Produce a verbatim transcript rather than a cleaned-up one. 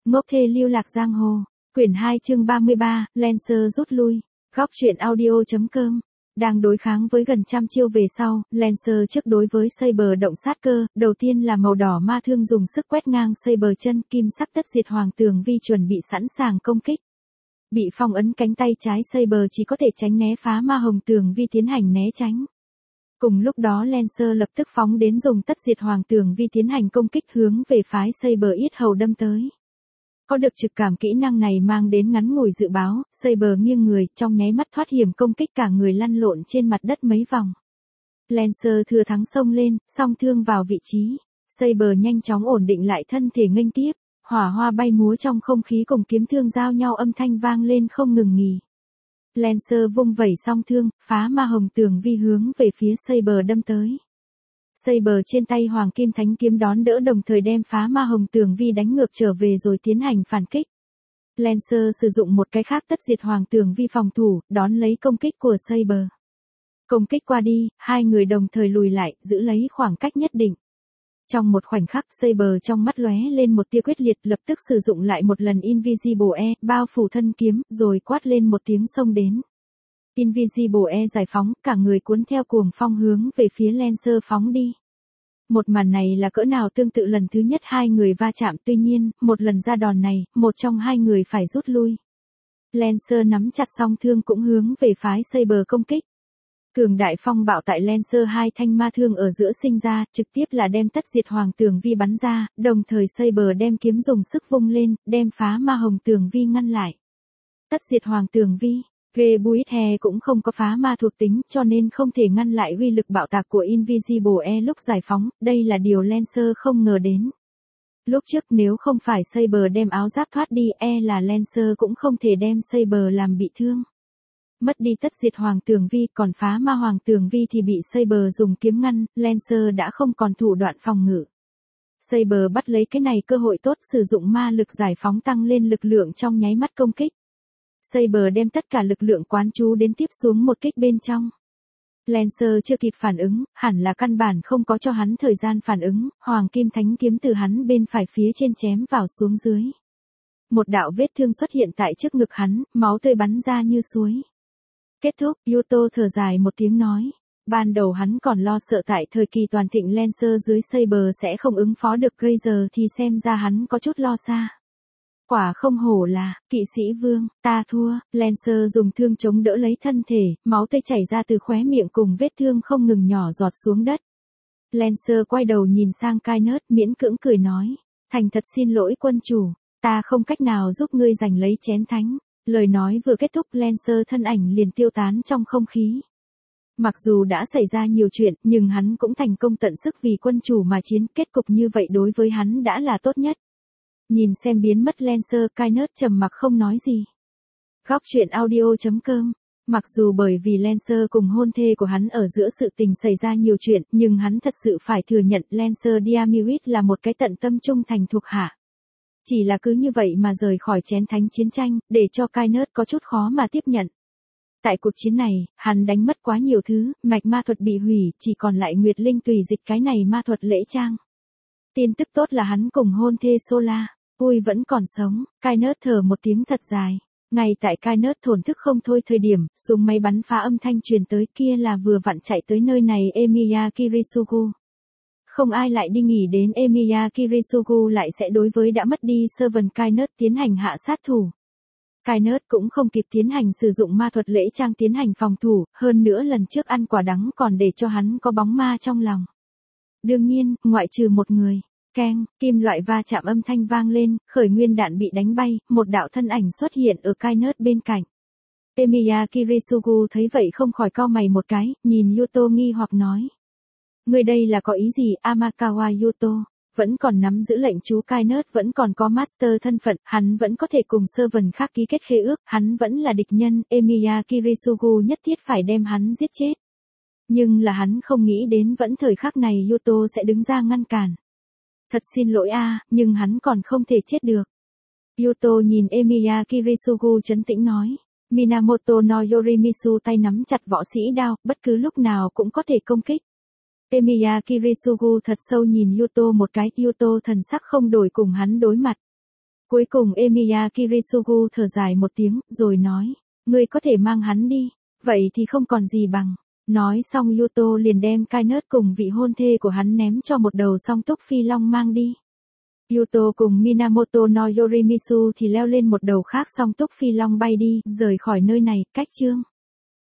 Ngốc thê lưu lạc giang hồ. Quyển hai chương ba mươi ba, Lancer rút lui. Góc truyện audio.com. Đang đối kháng với gần trăm chiêu về sau, Lancer trước đối với Saber động sát cơ, đầu tiên là màu đỏ ma thương dùng sức quét ngang Saber chân, kim sắc tất diệt hoàng tường vi chuẩn bị sẵn sàng công kích. Bị phong ấn cánh tay trái Saber chỉ có thể tránh né phá ma hồng tường vi tiến hành né tránh. Cùng lúc đó Lancer lập tức phóng đến dùng tất diệt hoàng tường vi tiến hành công kích hướng về phái Saber yết hầu đâm tới. Có được trực cảm kỹ năng này mang đến ngắn ngủi dự báo, Saber nghiêng người, trong nháy mắt thoát hiểm công kích cả người lăn lộn trên mặt đất mấy vòng. Lancer thừa thắng xông lên, song thương vào vị trí. Saber nhanh chóng ổn định lại thân thể nghênh tiếp, hỏa hoa bay múa trong không khí cùng kiếm thương giao nhau âm thanh vang lên không ngừng nghỉ. Lancer vung vẩy song thương, phá ma hồng tường vi hướng về phía Saber đâm tới. Saber trên tay hoàng kim thánh kiếm đón đỡ đồng thời đem phá ma hồng tường vi đánh ngược trở về rồi tiến hành phản kích. Lancer sử dụng một cái khác tất diệt hoàng tường vi phòng thủ, đón lấy công kích của Saber. Công kích qua đi, hai người đồng thời lùi lại, giữ lấy khoảng cách nhất định. Trong một khoảnh khắc Saber trong mắt lóe lên một tia quyết liệt, lập tức sử dụng lại một lần Invisible E, bao phủ thân kiếm, rồi quát lên một tiếng xông đến. Invisible E giải phóng, cả người cuốn theo cuồng phong hướng về phía Lancer phóng đi. Một màn này là cỡ nào tương tự lần thứ nhất hai người va chạm, tuy nhiên, một lần ra đòn này, một trong hai người phải rút lui. Lancer nắm chặt song thương cũng hướng về phái Saber công kích. Cường đại phong bạo tại Lancer hai thanh ma thương ở giữa sinh ra, trực tiếp là đem tất diệt hoàng tường vi bắn ra, đồng thời Saber đem kiếm dùng sức vung lên, đem phá ma hồng tường vi ngăn lại. Tất diệt hoàng tường vi, Gebuithe cũng không có phá ma thuộc tính, cho nên không thể ngăn lại uy lực bạo tạc của Invisible E lúc giải phóng, đây là điều Lancer không ngờ đến. Lúc trước nếu không phải Saber đem áo giáp thoát đi, e là Lancer cũng không thể đem Saber làm bị thương. Mất đi tất diệt hoàng tường vi, còn phá ma hoàng tường vi thì bị Saber dùng kiếm ngăn, Lancer đã không còn thủ đoạn phòng ngự. Saber bắt lấy cái này cơ hội tốt, sử dụng ma lực giải phóng tăng lên lực lượng trong nháy mắt công kích. Saber đem tất cả lực lượng quán chú đến tiếp xuống một kích bên trong. Lancer chưa kịp phản ứng, hẳn là căn bản không có cho hắn thời gian phản ứng, hoàng kim thánh kiếm từ hắn bên phải phía trên chém vào xuống dưới. Một đạo vết thương xuất hiện tại trước ngực hắn, máu tươi bắn ra như suối. Kết thúc, Yuto thở dài một tiếng nói. Ban đầu hắn còn lo sợ tại thời kỳ toàn thịnh Lancer dưới Saber sẽ không ứng phó được, gây giờ thì xem ra hắn có chút lo xa. Quả không hổ là, kỵ sĩ vương, ta thua. Lancer dùng thương chống đỡ lấy thân thể, máu tươi chảy ra từ khóe miệng cùng vết thương không ngừng nhỏ giọt xuống đất. Lancer quay đầu nhìn sang Kainet, miễn cưỡng cười nói. Thành thật xin lỗi quân chủ, ta không cách nào giúp ngươi giành lấy chén thánh. Lời nói vừa kết thúc, Lancer thân ảnh liền tiêu tán trong không khí. Mặc dù đã xảy ra nhiều chuyện, nhưng hắn cũng thành công tận sức vì quân chủ mà chiến, kết cục như vậy đối với hắn đã là tốt nhất. Nhìn xem biến mất Lancer, Kainet trầm mặc không nói gì. Góc truyện audio.com. Mặc dù bởi vì Lancer cùng hôn thê của hắn ở giữa sự tình xảy ra nhiều chuyện, nhưng hắn thật sự phải thừa nhận Lancer Diamirit là một cái tận tâm trung thành thuộc hạ. Chỉ là cứ như vậy mà rời khỏi chén thánh chiến tranh, để cho Kainet có chút khó mà tiếp nhận. Tại cuộc chiến này, hắn đánh mất quá nhiều thứ, mạch ma thuật bị hủy, chỉ còn lại Nguyệt Linh tùy dịch cái này ma thuật lễ trang. Tin tức tốt là hắn cùng hôn thê Sola, Ui vẫn còn sống. Kainet thở một tiếng thật dài. Ngay tại Kainet thổn thức không thôi thời điểm, súng máy bắn phá âm thanh truyền tới, kia là vừa vặn chạy tới nơi này Emiya Kirisugu. Không ai lại đi nghỉ đến Emiya Kirisugu lại sẽ đối với đã mất đi Servant Kainet tiến hành hạ sát thủ. Kainet cũng không kịp tiến hành sử dụng ma thuật lễ trang tiến hành phòng thủ, hơn nữa lần trước ăn quả đắng còn để cho hắn có bóng ma trong lòng. Đương nhiên, ngoại trừ một người. Keng, kim loại va chạm âm thanh vang lên, khởi nguyên đạn bị đánh bay, một đạo thân ảnh xuất hiện ở Kainet bên cạnh. Emiya Kirisugu thấy vậy không khỏi cau mày một cái, nhìn Yuto nghi hoặc nói. Người đây là có ý gì? Amakawa Yuto, vẫn còn nắm giữ lệnh chú Kainet vẫn còn có master thân phận, hắn vẫn có thể cùng servant khác ký kết khế ước, hắn vẫn là địch nhân, Emiya Kirisugu nhất thiết phải đem hắn giết chết. Nhưng là hắn không nghĩ đến vẫn thời khắc này Yuto sẽ đứng ra ngăn cản. Thật xin lỗi a, nhưng hắn còn không thể chết được. Yuto nhìn Emiya Kirisugu trấn tĩnh nói. Minamoto no Yorimisu tay nắm chặt võ sĩ đao, bất cứ lúc nào cũng có thể công kích. Emiya Kirisugu thật sâu nhìn Yuto một cái, Yuto thần sắc không đổi cùng hắn đối mặt. Cuối cùng Emiya Kirisugu thở dài một tiếng, rồi nói, ngươi có thể mang hắn đi, vậy thì không còn gì bằng. Nói xong Yuto liền đem Kainet cùng vị hôn thê của hắn ném cho một đầu song túc phi long mang đi. Yuto cùng Minamoto no Yorimitsu thì leo lên một đầu khác song túc phi long bay đi, rời khỏi nơi này, cách chương.